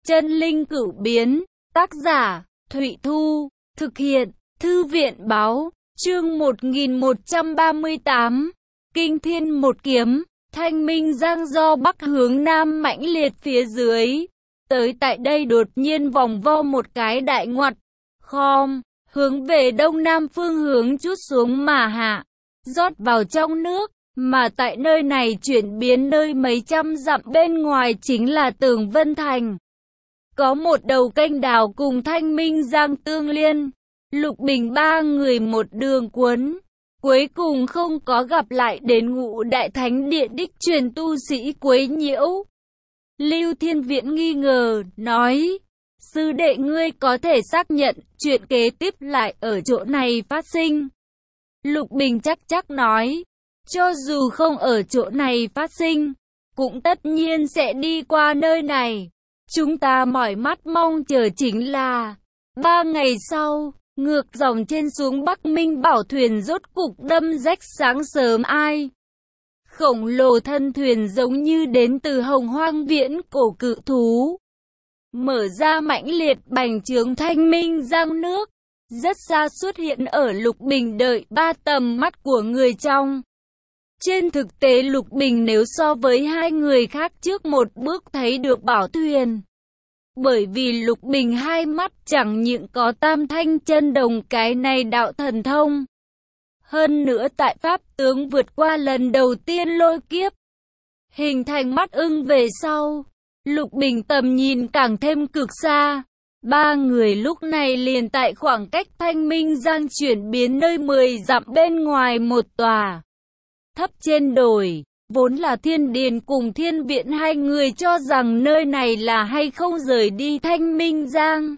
Chân linh cửu biến, tác giả, Thụy Thu, thực hiện, Thư viện báo, chương 1138, Kinh Thiên một kiếm, Thanh Minh Giang do Bắc hướng Nam mãnh liệt phía dưới. Tới tại đây đột nhiên vòng vo một cái đại ngoặt, khom, hướng về đông nam phương hướng chút xuống mà hạ, rót vào trong nước. Mà tại nơi này chuyển biến nơi mấy trăm dặm bên ngoài chính là Tường Vân Thành. Có một đầu kênh đào cùng Thanh Minh Giang tương liên. Lục Bình ba người một đường cuốn. Cuối cùng không có gặp lại đến Ngũ Đại Thánh Địa đích truyền tu sĩ quấy nhiễu. Lưu Thiên Viễn nghi ngờ, nói, sư đệ ngươi có thể xác nhận chuyện kế tiếp lại ở chỗ này phát sinh. Lục Bình chắc nói, cho dù không ở chỗ này phát sinh, cũng tất nhiên sẽ đi qua nơi này. Chúng ta mỏi mắt mong chờ chính là 3 ngày sau, ngược dòng trên xuống Bắc Minh bảo thuyền rốt cục đâm rách sáng sớm ai. Khổng lồ thân thuyền giống như đến từ Hồng Hoang viễn cổ cự thú. Mở ra mãnh liệt bành trướng Thanh Minh Giang nước. Rất xa xuất hiện ở Lục Bình đợi 3 tầm mắt của người trong. Trên thực tế Lục Bình nếu so với hai người khác trước một bước thấy được bảo thuyền. Bởi vì Lục Bình hai mắt chẳng những có tam thanh chân đồng cái này đạo thần thông. Hơn nữa tại pháp tướng vượt qua lần đầu tiên lôi kiếp. Hình thành mắt ưng về sau. Lục Bình tầm nhìn càng thêm cực xa. Ba người lúc này liền tại khoảng cách Thanh Minh Giang chuyển biến nơi 10 dặm bên ngoài một tòa thấp trên đồi, vốn là Thiên Điền cùng Thiên Viện hai người cho rằng nơi này là hay không rời đi Thanh Minh Giang.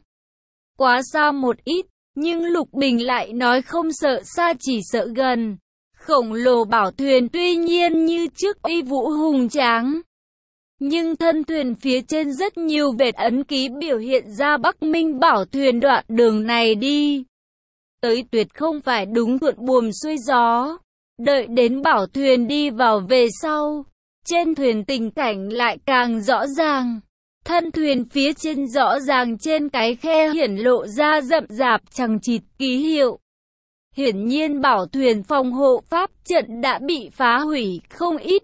Quá xa một ít, nhưng Lục Bình lại nói không sợ xa chỉ sợ gần. Khổng lồ bảo thuyền tuy nhiên như trước uy vũ hùng tráng. Nhưng thân thuyền phía trên rất nhiều vệt ấn ký biểu hiện ra Bắc Minh bảo thuyền đoạn đường này đi. Tới tuyệt không phải đúng thuận buồm xuôi gió. Đợi đến bảo thuyền đi vào về sau, trên thuyền tình cảnh lại càng rõ ràng. Thân thuyền phía trên rõ ràng trên cái khe hiển lộ ra rậm rạp chằng chịt ký hiệu. Hiển nhiên bảo thuyền phòng hộ pháp trận đã bị phá hủy không ít.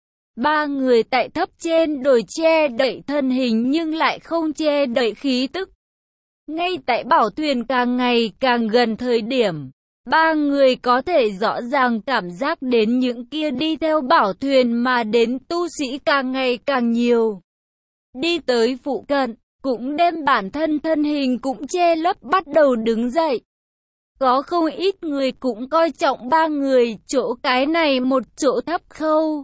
Ba người tại thấp trên đồi che đậy thân hình nhưng lại không che đậy khí tức. Ngay tại bảo thuyền càng ngày càng gần thời điểm, ba người có thể rõ ràng cảm giác đến những kia đi theo bảo thuyền mà đến tu sĩ càng ngày càng nhiều. Đi tới phụ cận, cũng đem bản thân thân hình cũng che lấp bắt đầu đứng dậy. Có không ít người cũng coi trọng ba người, chỗ cái này một chỗ thấp khâu.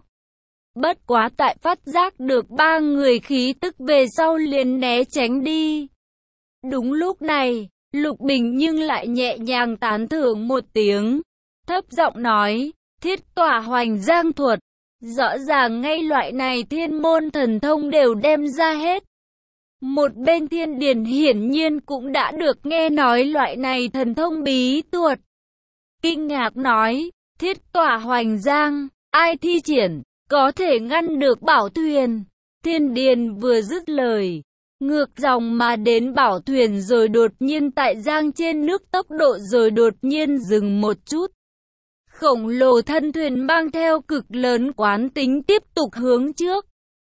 Bất quá tại phát giác được ba người khí tức về sau liền né tránh đi. Đúng lúc này, Lục Bình nhưng lại nhẹ nhàng tán thưởng một tiếng, thấp giọng nói, thiết tỏa hoành giang thuật. Rõ ràng ngay loại này thiên môn thần thông đều đem ra hết. Một bên Thiên Điền hiển nhiên cũng đã được nghe nói loại này thần thông bí thuật. Kinh ngạc nói, thiết tỏa hoành giang, ai thi triển, có thể ngăn được bảo thuyền. Thiên Điền vừa dứt lời, ngược dòng mà đến bảo thuyền rồi đột nhiên tại giang trên nước tốc độ rồi đột nhiên dừng một chút. Khổng lồ thân thuyền mang theo cực lớn quán tính tiếp tục hướng trước.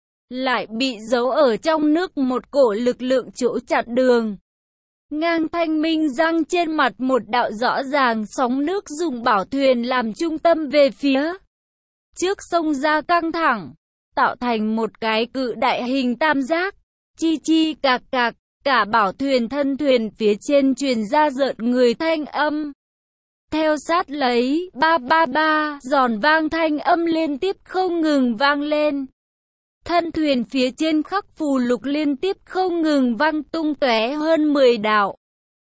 Lại bị giấu ở trong nước một cổ lực lượng chỗ chặn đường. Ngang Thanh Minh Giang trên mặt một đạo rõ ràng sóng nước dùng bảo thuyền làm trung tâm về phía trước sông ra căng thẳng, tạo thành một cái cự đại hình tam giác. Chi chi cạc cạc, cả bảo thuyền thân thuyền phía trên truyền ra rợn người thanh âm. Theo sát lấy, ba ba ba, giòn vang thanh âm liên tiếp không ngừng vang lên. Thân thuyền phía trên khắc phù lục liên tiếp không ngừng vang tung tóe hơn 10 đạo.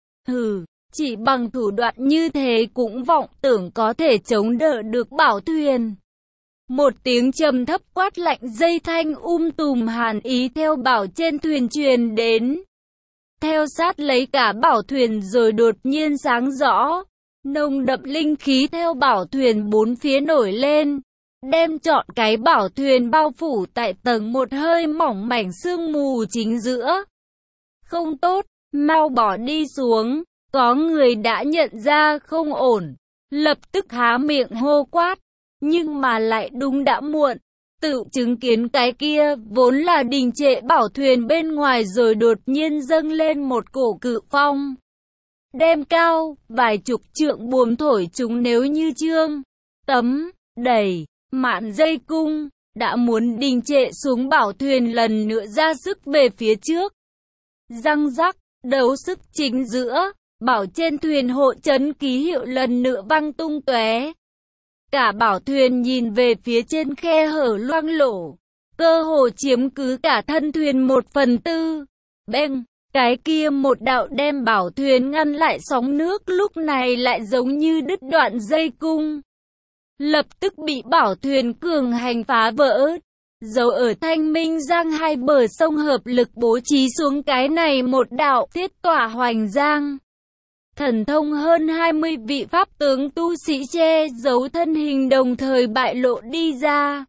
Hừ, chỉ bằng thủ đoạn như thế cũng vọng tưởng có thể chống đỡ được bảo thuyền. Một tiếng trầm thấp quát lạnh dây thanh tùm hàn ý theo bảo trên thuyền truyền đến. Theo sát lấy cả bảo thuyền rồi đột nhiên sáng rõ. Nồng đậm linh khí theo bảo thuyền bốn phía nổi lên. Đem trọn cái bảo thuyền bao phủ tại tầng một hơi mỏng mảnh sương mù chính giữa. Không tốt, mau bỏ đi xuống. Có người đã nhận ra không ổn, lập tức há miệng hô quát, nhưng mà lại đúng đã muộn. Tự chứng kiến cái kia vốn là đình trệ bảo thuyền bên ngoài rồi đột nhiên dâng lên một cổ cự phong. Đem cao, vài chục trượng buồm thổi chúng nếu như trương, tấm, đẩy, mạn dây cung, đã muốn đình trệ xuống bảo thuyền lần nữa ra sức về phía trước. Răng rắc, đấu sức chính giữa, bảo trên thuyền hộ chấn ký hiệu lần nữa văng tung tóe. Cả bảo thuyền nhìn về phía trên khe hở loang lổ, cơ hồ chiếm cứ cả thân thuyền 1/4. Beng, cái kia một đạo đem bảo thuyền ngăn lại sóng nước lúc này lại giống như đứt đoạn dây cung. Lập tức bị bảo thuyền cường hành phá vỡ. Dấu ở Thanh Minh Giang hai bờ sông hợp lực bố trí xuống cái này một đạo thiết tỏa hoành giang. Thần thông hơn 20 vị pháp tướng tu sĩ che giấu thân hình đồng thời bại lộ đi ra.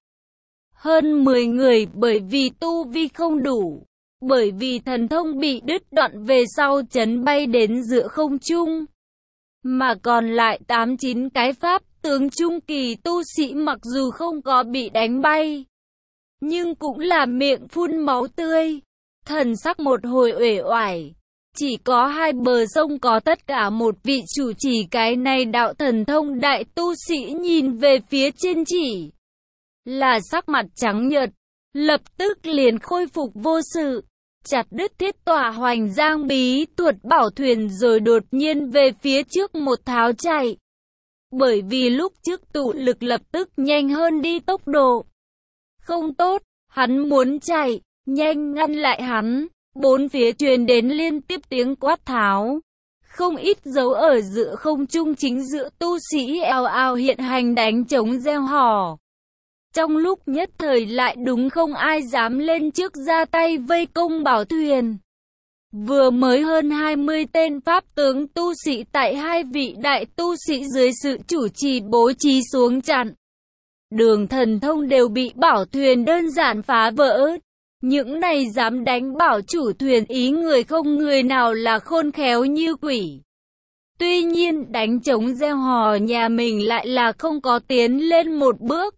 Hơn 10 người bởi vì tu vi không đủ, bởi vì thần thông bị đứt đoạn về sau chấn bay đến giữa không trung. Mà còn lại 8-9 cái pháp tướng trung kỳ tu sĩ mặc dù không có bị đánh bay, nhưng cũng là miệng phun máu tươi, thần sắc một hồi uể oải. Chỉ có hai bờ sông có tất cả một vị chủ trì cái này đạo thần thông đại tu sĩ nhìn về phía trên chỉ là sắc mặt trắng nhợt, lập tức liền khôi phục vô sự, chặt đứt thiết tỏa hoành giang bí thuật bảo thuyền rồi đột nhiên về phía trước một tháo chạy. Bởi vì lúc trước tụ lực lập tức nhanh hơn đi tốc độ. Không tốt, hắn muốn chạy, nhanh ngăn lại hắn. Bốn phía truyền đến liên tiếp tiếng quát tháo. Không ít dấu ở giữa không trung chính giữa tu sĩ ào ào hiện hành đánh trống reo hò. Trong lúc nhất thời lại đúng không ai dám lên trước ra tay vây công bảo thuyền. Vừa mới hơn 20 tên pháp tướng tu sĩ tại hai vị đại tu sĩ dưới sự chủ trì bố trí xuống chặn. Đường thần thông đều bị bảo thuyền đơn giản phá vỡ. Những này dám đánh bảo chủ thuyền ý người không người nào là khôn khéo như quỷ. Tuy nhiên đánh trống reo hò nhà mình lại là không có tiến lên một bước.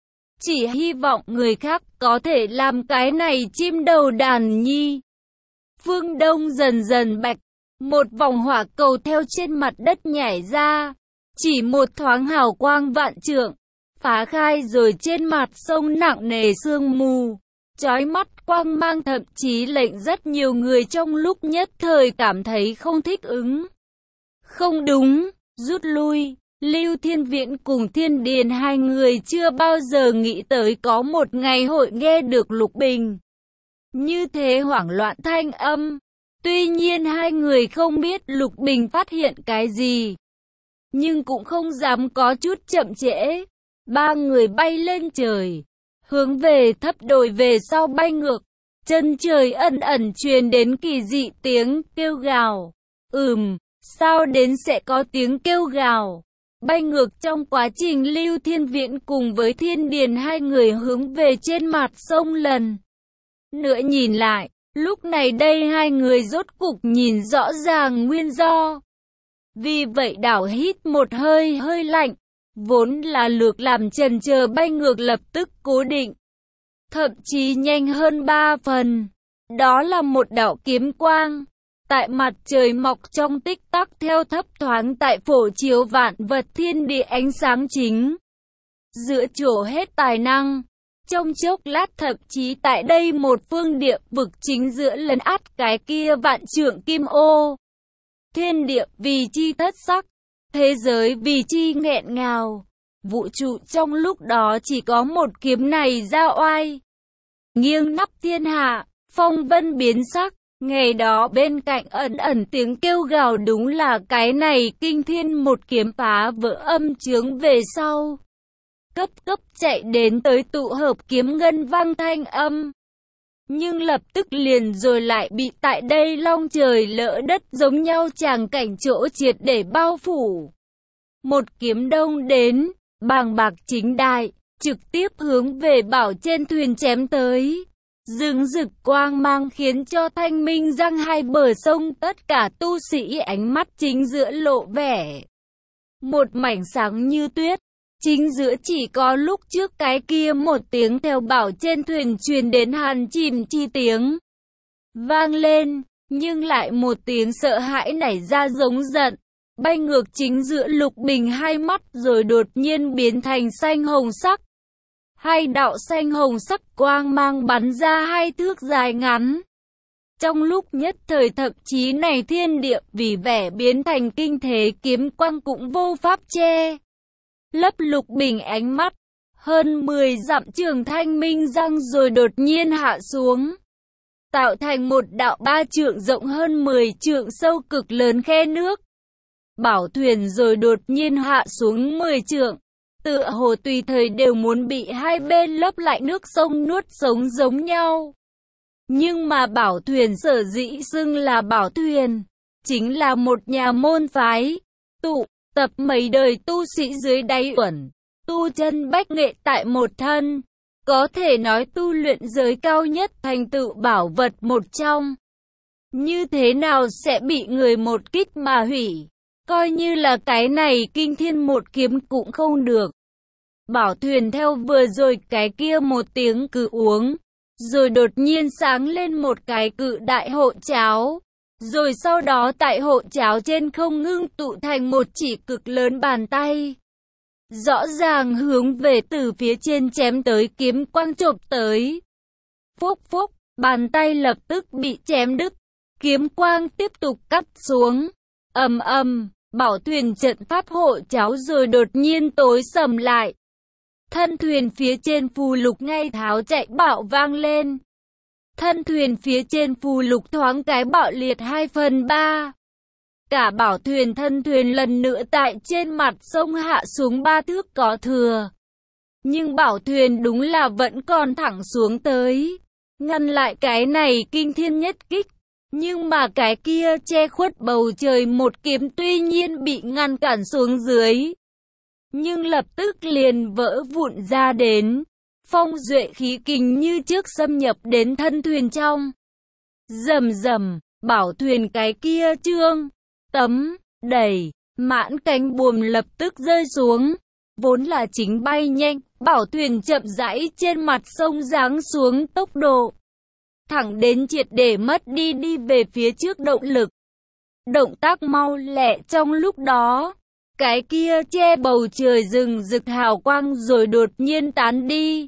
Chỉ hy vọng người khác có thể làm cái này chim đầu đàn nhi. Phương Đông dần dần bạch, một vòng hỏa cầu theo trên mặt đất nhảy ra. Chỉ một thoáng hào quang vạn trượng, phá khai rồi trên mặt sông nặng nề sương mù. Chói mắt quang mang thậm chí lệnh rất nhiều người trong lúc nhất thời cảm thấy không thích ứng. Không đúng, rút lui. Lưu Thiên Viễn cùng Thiên Điền hai người chưa bao giờ nghĩ tới có một ngày hội nghe được Lục Bình như thế hoảng loạn thanh âm. Tuy nhiên hai người không biết Lục Bình phát hiện cái gì, nhưng cũng không dám có chút chậm trễ. Ba người bay lên trời, hướng về thấp đồi về sau bay ngược. Chân trời ẩn ẩn truyền đến kỳ dị tiếng kêu gào. Sao đến sẽ có tiếng kêu gào? Bay ngược trong quá trình Lưu Thiên Viễn cùng với Thiên Điền hai người hướng về trên mặt sông lần nữa nhìn lại. Lúc này đây hai người rốt cục nhìn rõ ràng nguyên do. Vì vậy đảo hít một hơi hơi lạnh. Vốn là lược làm chần chờ bay ngược lập tức cố định. Thậm chí nhanh hơn 3 phần. Đó là một đạo kiếm quang. Tại mặt trời mọc trong tích tắc theo thấp thoáng tại phổ chiếu vạn vật thiên địa ánh sáng chính. Giữa chỗ hết tài năng. Trong chốc lát thậm chí tại đây một phương địa vực chính giữa lấn át cái kia vạn trượng kim ô. Thiên địa vì chi thất sắc. Thế giới vì chi nghẹn ngào. Vũ trụ trong lúc đó chỉ có một kiếm này ra oai. Nghiêng nắp thiên hạ, phong vân biến sắc. Ngày đó bên cạnh ẩn ẩn tiếng kêu gào đúng là cái này kinh thiên một kiếm phá vỡ âm chướng về sau. Cấp chạy đến tới tụ hợp kiếm ngân vang thanh âm. Nhưng lập tức liền rồi lại bị tại đây long trời lỡ đất giống nhau tràng cảnh chỗ triệt để bao phủ. Một kiếm đông đến, bàng bạc chính đại, trực tiếp hướng về bảo trên thuyền chém tới. rừng rực quang mang khiến cho Thanh Minh Giang hai bờ sông tất cả tu sĩ ánh mắt chính giữa lộ vẻ một mảnh sáng như tuyết. Chính giữa chỉ có lúc trước cái kia một tiếng theo bảo trên thuyền truyền đến hàn chìm chi tiếng vang lên, nhưng lại một tiếng sợ hãi nảy ra giống giận, bay ngược chính giữa Lục Bình hai mắt rồi đột nhiên biến thành xanh hồng sắc. Hai đạo xanh hồng sắc quang mang bắn ra hai thước dài ngắn. Trong lúc nhất thời thậm chí này thiên địa vì vẻ biến thành kinh thế kiếm quang cũng vô pháp che lấp Lục Bình ánh mắt. Hơn 10 dặm trường Thanh Minh Giang rồi đột nhiên hạ xuống, tạo thành một đạo 3 trượng rộng hơn 10 trượng sâu cực lớn khe nước. Bảo thuyền rồi đột nhiên hạ xuống 10 trượng, tựa hồ tùy thời đều muốn bị hai bên lấp lại nước sông nuốt sống giống nhau. Nhưng mà bảo thuyền sở dĩ xưng là bảo thuyền, chính là một nhà môn phái, tụ tập mấy đời tu sĩ dưới đáy uẩn, tu chân bách nghệ tại một thân, có thể nói tu luyện giới cao nhất thành tựu bảo vật một trong. Như thế nào sẽ bị người một kích mà hủy, coi như là cái này kinh thiên một kiếm cũng không được. Bảo thuyền theo vừa rồi cái kia một tiếng cự uống, rồi đột nhiên sáng lên một cái cự đại hộ cháo. Rồi sau đó tại hộ cháo trên không ngưng tụ thành một chỉ cực lớn bàn tay. Rõ ràng hướng về từ phía trên chém tới kiếm quang chộp tới. Phúc phúc, bàn tay lập tức bị chém đứt. Kiếm quang tiếp tục cắt xuống. Ầm ầm, bảo thuyền trận pháp hộ cháo rồi đột nhiên tối sầm lại. Thân thuyền phía trên phù lục ngay tháo chạy bạo vang lên. Thân thuyền phía trên phù lục thoáng cái bạo liệt 2/3. Cả bảo thuyền thân thuyền lần nữa tại trên mặt sông hạ xuống 3 thước có thừa. Nhưng bảo thuyền đúng là vẫn còn thẳng xuống tới, ngăn lại cái này kinh thiên nhất kích. Nhưng mà cái kia che khuất bầu trời một kiếm tuy nhiên bị ngăn cản xuống dưới, nhưng lập tức liền vỡ vụn ra đến. Phong duệ khí kình như trước xâm nhập đến thân thuyền trong. Rầm rầm, bảo thuyền cái kia trương, tấm, đẩy, mãn cánh buồm lập tức rơi xuống. Vốn là chính bay nhanh, bảo thuyền chậm rãi trên mặt sông giáng xuống tốc độ. Thẳng đến triệt để mất đi về phía trước động lực. Động tác mau lẹ trong lúc đó. Cái kia che bầu trời rừng rực hào quang rồi đột nhiên tán đi.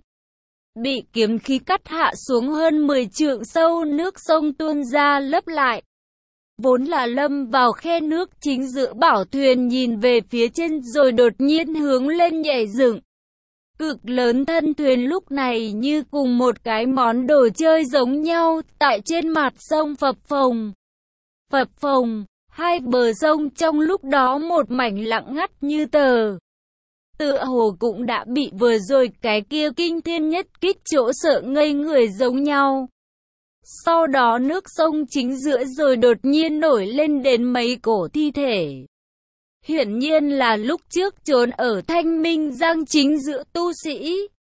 Bị kiếm khí cắt hạ xuống hơn 10 trượng sâu nước sông tuôn ra lấp lại. Vốn là lâm vào khe nước chính giữa bảo thuyền nhìn về phía trên rồi đột nhiên hướng lên nhảy dựng. Cực lớn thân thuyền lúc này như cùng một cái món đồ chơi giống nhau tại trên mặt sông phập phồng. Phập phồng, hai bờ sông trong lúc đó một mảnh lặng ngắt như tờ. Tựa hồ cũng đã bị vừa rồi cái kia kinh thiên nhất kích chỗ sợ ngây người giống nhau. Sau đó nước sông chính giữa rồi đột nhiên nổi lên đến mấy cổ thi thể. Hiển nhiên là lúc trước trốn ở Thanh Minh Giang chính giữa tu sĩ.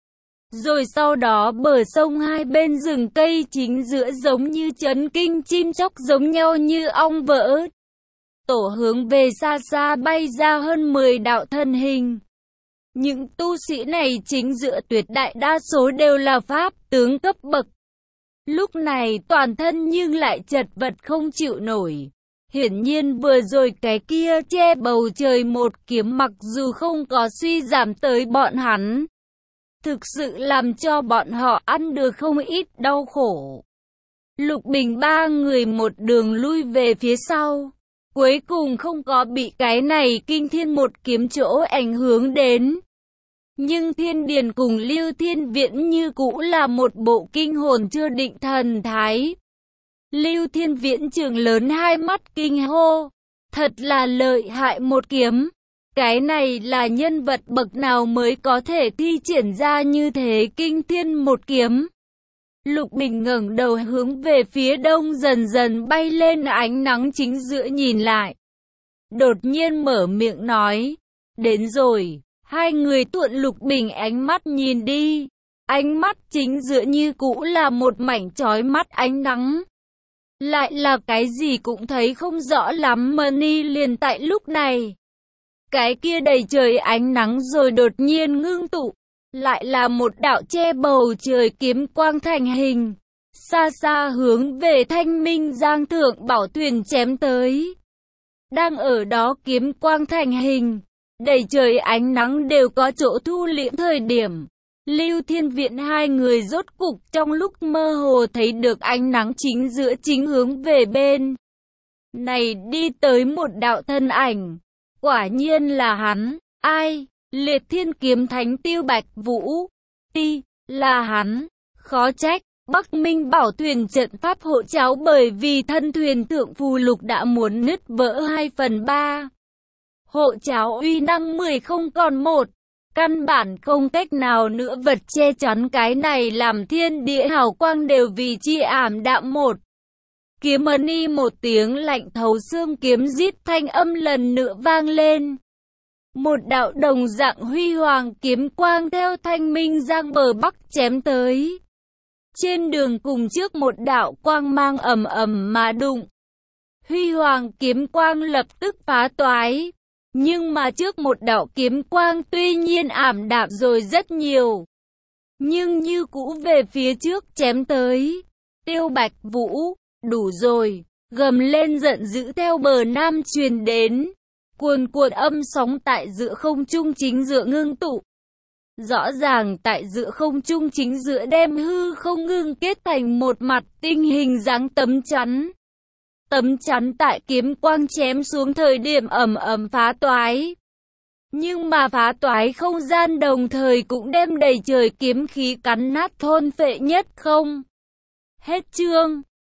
Rồi sau đó bờ sông hai bên rừng cây chính giữa giống như chấn kinh chim chóc giống nhau như ong vỡ. Tổ hướng về xa xa bay ra hơn 10 đạo thân hình. Những tu sĩ này chính giữa tuyệt đại đa số đều là pháp tướng cấp bậc. Lúc này toàn thân nhưng lại chật vật không chịu nổi. Hiển nhiên vừa rồi cái kia che bầu trời một kiếm mặc dù không có suy giảm tới bọn hắn, thực sự làm cho bọn họ ăn được không ít đau khổ. Lục Bình ba người một đường lui về phía sau. Cuối cùng không có bị cái này kinh thiên một kiếm chỗ ảnh hưởng đến. Nhưng Thiên Điền cùng Lưu Thiên Viễn như cũ là một bộ kinh hồn chưa định thần thái. Lưu Thiên Viễn trừng lớn hai mắt kinh hô. Thật là lợi hại một kiếm. Cái này là nhân vật bậc nào mới có thể thi triển ra như thế kinh thiên một kiếm. Lục Bình ngẩng đầu hướng về phía đông dần dần bay lên ánh nắng chính giữa nhìn lại. Đột nhiên mở miệng nói. Đến rồi. Hai người thuận Lục Bình ánh mắt nhìn đi. Ánh mắt chính giữa như cũ là một mảnh chói mắt ánh nắng. Lại là cái gì cũng thấy không rõ lắm Mani liền tại lúc này. Cái kia đầy trời ánh nắng rồi đột nhiên ngưng tụ. Lại là một đạo che bầu trời kiếm quang thành hình. Xa xa hướng về Thanh Minh Giang Thượng Bảo Thuyền chém tới. Đang ở đó kiếm quang thành hình. Đầy trời ánh nắng đều có chỗ thu liễm thời điểm. Lưu Thiên Viện hai người rốt cục trong lúc mơ hồ thấy được ánh nắng chính giữa chính hướng về bên này đi tới một đạo thân ảnh. Quả nhiên là hắn. Ai? Liệt Thiên Kiếm Thánh Tiêu Bạch Vũ. Ti, là hắn. Khó trách, Bắc Minh Bảo Thuyền trận pháp hộ cháu bởi vì thân thuyền thượng phù lục đã muốn nứt vỡ 2/3. Hộ cháu uy năng 10 không còn 1. Căn bản không cách nào nữa vật che chắn cái này làm thiên địa hào quang đều vì chi ảm đạm một. Kiếm Mani một tiếng lạnh thấu xương kiếm rít thanh âm lần nữa vang lên. Một đạo đồng dạng huy hoàng kiếm quang theo Thanh Minh Giang bờ bắc chém tới. Trên đường cùng trước một đạo quang mang ầm ầm mà đụng. Huy hoàng kiếm quang lập tức phá toái. Nhưng mà trước một đạo kiếm quang tuy nhiên ảm đạm rồi rất nhiều. Nhưng như cũ về phía trước chém tới. Tiêu Bạch Vũ, đủ rồi, gầm lên giận dữ theo bờ nam truyền đến. Cuồn cuộn âm sóng tại giữa không trung chính giữa ngưng tụ. Rõ ràng tại giữa không trung chính giữa đem hư không ngưng kết thành một mặt tinh hình dáng tấm chắn. Tấm chắn tại kiếm quang chém xuống thời điểm ầm ầm phá toái. Nhưng mà phá toái không gian đồng thời cũng đem đầy trời kiếm khí cắn nát thôn phệ nhất không. Hết chương.